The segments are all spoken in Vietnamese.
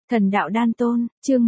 Thần đạo đan tôn, chương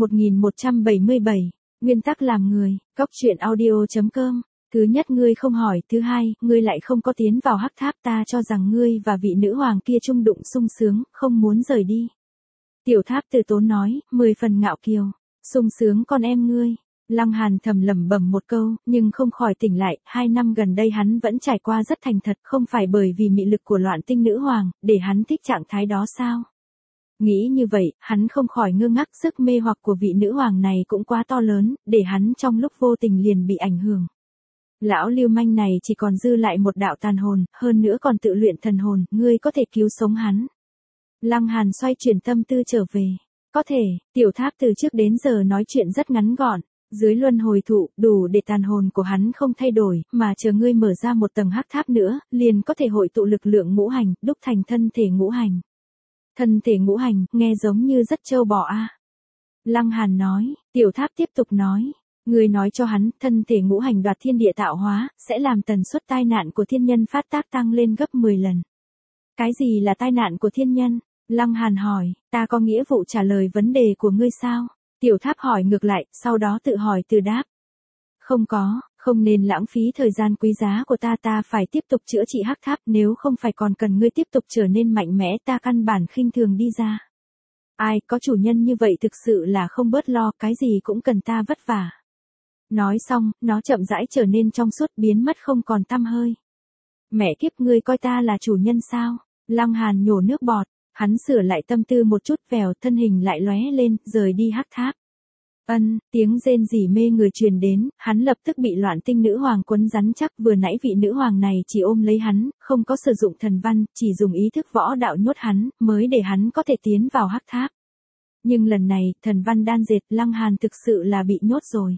1177, nguyên tắc làm người, góc truyện audio.com. Thứ nhất, ngươi không hỏi, thứ hai, ngươi lại không có tiến vào hắc tháp, ta cho rằng ngươi và vị nữ hoàng kia chung đụng sung sướng, không muốn rời đi. Tiểu Tháp Từ Tốn nói, 10 phần ngạo kiều, sung sướng con em ngươi. Lăng Hàn thầm lẩm bẩm một câu, nhưng không khỏi tỉnh lại, 2 năm gần đây hắn vẫn trải qua rất thành thật, không phải bởi vì mị lực của Loạn Tinh nữ hoàng, để hắn thích trạng thái đó sao? Nghĩ như vậy, hắn không khỏi ngơ ngác, sức mê hoặc của vị nữ hoàng này cũng quá to lớn, để hắn trong lúc vô tình liền bị ảnh hưởng. Lão lưu manh này chỉ còn dư lại một đạo tàn hồn, hơn nữa còn tự luyện thần hồn, ngươi có thể cứu sống hắn. Lăng Hàn xoay chuyển tâm tư trở về. Có thể, Tiểu Tháp từ trước đến giờ nói chuyện rất ngắn gọn. Dưới luân hồi thụ, đủ để tàn hồn của hắn không thay đổi, mà chờ ngươi mở ra một tầng hắc tháp nữa, liền có thể hội tụ lực lượng ngũ hành, đúc thành thân thể ngũ hành. Thân thể ngũ hành, nghe giống như rất trâu bò a. Lăng Hàn nói, Tiểu Tháp tiếp tục nói, ngươi nói cho hắn, thân thể ngũ hành đoạt thiên địa tạo hóa, sẽ làm tần suất tai nạn của thiên nhân phát tác tăng lên gấp 10 lần. Cái gì là tai nạn của thiên nhân? Lăng Hàn hỏi, ta có nghĩa vụ trả lời vấn đề của ngươi sao? Tiểu Tháp hỏi ngược lại, sau đó tự hỏi tự đáp. Không có, không nên lãng phí thời gian quý giá của ta phải tiếp tục chữa trị hắc tháp, nếu không phải còn cần ngươi tiếp tục trở nên mạnh mẽ, ta căn bản khinh thường đi ra. Ai, có chủ nhân như vậy thực sự là không bớt lo, cái gì cũng cần ta vất vả. Nói xong, nó chậm rãi trở nên trong suốt, biến mất không còn tăm hơi. Mẹ kiếp, ngươi coi ta là chủ nhân sao? Lăng Hàn nhổ nước bọt. Hắn sửa lại tâm tư một chút, vèo, thân hình lại lóe lên, rời đi hắc tháp. Tiếng rên rỉ mê người truyền đến, hắn lập tức bị Loạn Tinh nữ hoàng quấn rắn chắc, vừa nãy vị nữ hoàng này chỉ ôm lấy hắn, không có sử dụng thần văn, chỉ dùng ý thức võ đạo nhốt hắn, mới để hắn có thể tiến vào hắc tháp. Nhưng lần này, thần văn đan dệt, Lăng Hàn thực sự là bị nhốt rồi.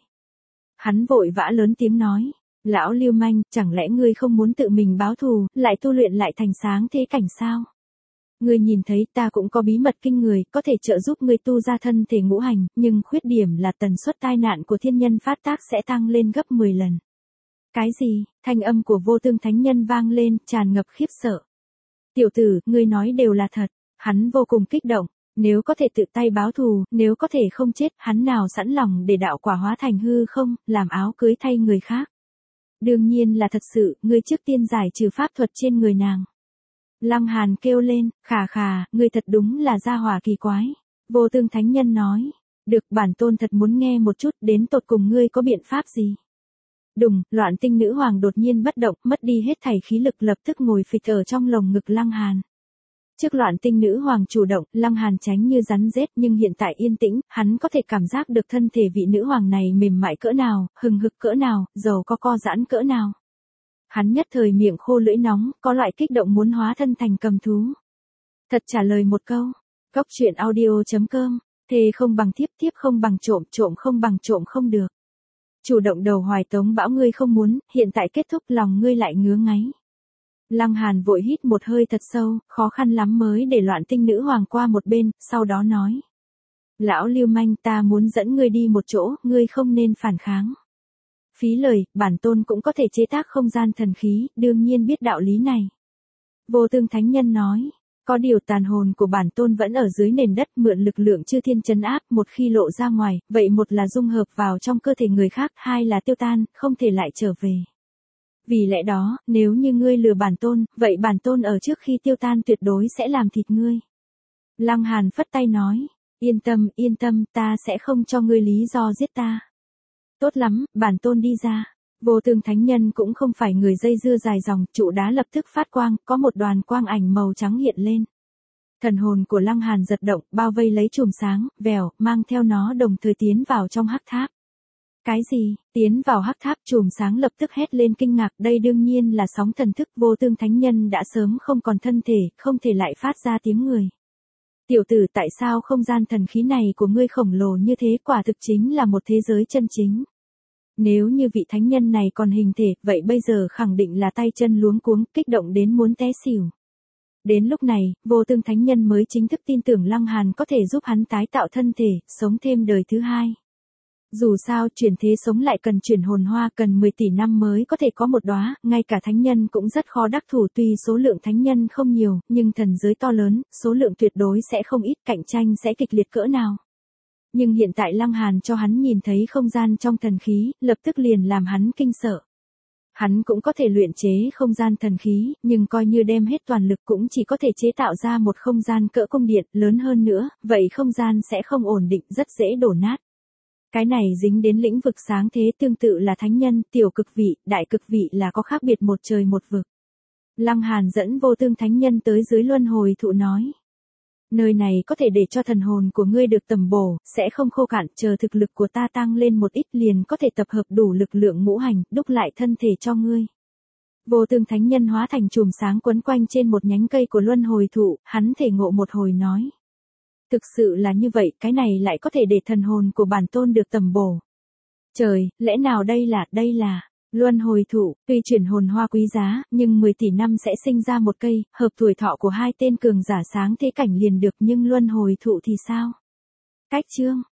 Hắn vội vã lớn tiếng nói, lão lưu manh, chẳng lẽ ngươi không muốn tự mình báo thù, lại tu luyện lại thành sáng thế cảnh sao? Ngươi nhìn thấy ta cũng có bí mật kinh người, có thể trợ giúp ngươi tu ra thân thể ngũ hành, nhưng khuyết điểm là tần suất tai nạn của thiên nhân phát tác sẽ tăng lên gấp 10 lần. Cái gì? Thanh âm của Vô Tương Thánh Nhân vang lên, tràn ngập khiếp sợ. Tiểu tử, ngươi nói đều là thật. Hắn vô cùng kích động. Nếu có thể tự tay báo thù, nếu có thể không chết, hắn nào sẵn lòng để đạo quả hóa thành hư không, làm áo cưới thay người khác. Đương nhiên là thật sự, ngươi trước tiên giải trừ pháp thuật trên người nàng. Lăng Hàn kêu lên, khà, ngươi thật đúng là gia hỏa kỳ quái. Vô Tương Thánh Nhân nói, được, bản tôn thật muốn nghe một chút, đến tột cùng ngươi có biện pháp gì? Đùng, Loạn Tinh nữ hoàng đột nhiên bất động, mất đi hết thảy khí lực, lập tức ngồi phịch ở trong lồng ngực Lăng Hàn. Trước Loạn Tinh nữ hoàng chủ động, Lăng Hàn tránh như rắn rết, nhưng hiện tại yên tĩnh, hắn có thể cảm giác được thân thể vị nữ hoàng này mềm mại cỡ nào, hừng hực cỡ nào, dầu có co giãn cỡ nào. Hắn nhất thời miệng khô lưỡi nóng, có loại kích động muốn hóa thân thành cầm thú. Thật trả lời một câu. Góc truyện audio.com. Thề không bằng thiếp, thiếp không bằng trộm, trộm không bằng trộm không được. Chủ động đầu hoài tống bão ngươi không muốn, hiện tại kết thúc lòng ngươi lại ngứa ngáy. Lăng Hàn vội hít một hơi thật sâu, khó khăn lắm mới để Loạn Tinh nữ hoàng qua một bên, sau đó nói. Lão lưu manh, ta muốn dẫn ngươi đi một chỗ, ngươi không nên phản kháng. Phí lời, bản tôn cũng có thể chế tác không gian thần khí, đương nhiên biết đạo lý này. Vô Tương Thánh Nhân nói, có điều tàn hồn của bản tôn vẫn ở dưới nền đất, mượn lực lượng chư thiên trấn áp, một khi lộ ra ngoài, vậy một là dung hợp vào trong cơ thể người khác, hai là tiêu tan, không thể lại trở về. Vì lẽ đó, nếu như ngươi lừa bản tôn, vậy bản tôn ở trước khi tiêu tan tuyệt đối sẽ làm thịt ngươi. Lăng Hàn phất tay nói, yên tâm, ta sẽ không cho ngươi lý do giết ta. Tốt lắm, bản tôn đi ra. Vô Tương Thánh Nhân cũng không phải người dây dưa dài dòng, trụ đá lập tức phát quang, có một đoàn quang ảnh màu trắng hiện lên. Thần hồn của Lăng Hàn giật động, bao vây lấy chùm sáng, vèo, mang theo nó đồng thời tiến vào trong hắc tháp. Cái gì? Tiến vào hắc tháp, chùm sáng lập tức hét lên kinh ngạc, đây đương nhiên là sóng thần thức. Vô Tương Thánh Nhân đã sớm không còn thân thể, không thể lại phát ra tiếng người. Tiểu tử, tại sao không gian thần khí này của ngươi khổng lồ như thế, quả thực chính là một thế giới chân chính. Nếu như vị thánh nhân này còn hình thể, vậy bây giờ khẳng định là tay chân luống cuống, kích động đến muốn té xỉu. Đến lúc này, Vô Tương Thánh Nhân mới chính thức tin tưởng Lăng Hàn có thể giúp hắn tái tạo thân thể, sống thêm đời thứ hai. Dù sao chuyển thế sống lại cần chuyển hồn hoa, cần 10 tỷ năm mới có thể có một đóa, ngay cả thánh nhân cũng rất khó đắc thủ, tuy số lượng thánh nhân không nhiều, nhưng thần giới to lớn, số lượng tuyệt đối sẽ không ít, cạnh tranh sẽ kịch liệt cỡ nào. Nhưng hiện tại Lăng Hàn cho hắn nhìn thấy không gian trong thần khí, lập tức liền làm hắn kinh sợ. Hắn cũng có thể luyện chế không gian thần khí, nhưng coi như đem hết toàn lực cũng chỉ có thể chế tạo ra một không gian cỡ cung điện, lớn hơn nữa, vậy không gian sẽ không ổn định, rất dễ đổ nát. Cái này dính đến lĩnh vực sáng thế, tương tự là thánh nhân, tiểu cực vị, đại cực vị là có khác biệt một trời một vực. Lăng Hàn dẫn Vô Tương thánh nhân tới dưới luân hồi thụ nói. Nơi này có thể để cho thần hồn của ngươi được tầm bổ, sẽ không khô cạn, chờ thực lực của ta tăng lên một ít liền có thể tập hợp đủ lực lượng ngũ hành, đúc lại thân thể cho ngươi. Vô Tương thánh nhân hóa thành chùm sáng quấn quanh trên một nhánh cây của luân hồi thụ, hắn thể ngộ một hồi nói. Thực sự là như vậy, cái này lại có thể để thần hồn của bản tôn được tầm bổ. Trời, lẽ nào đây là luân hồi thụ, tuy chuyển hồn hoa quý giá, nhưng 10 tỷ năm sẽ sinh ra một cây, hợp tuổi thọ của hai tên cường giả sáng thế cảnh liền được, nhưng luân hồi thụ thì sao? Cách chương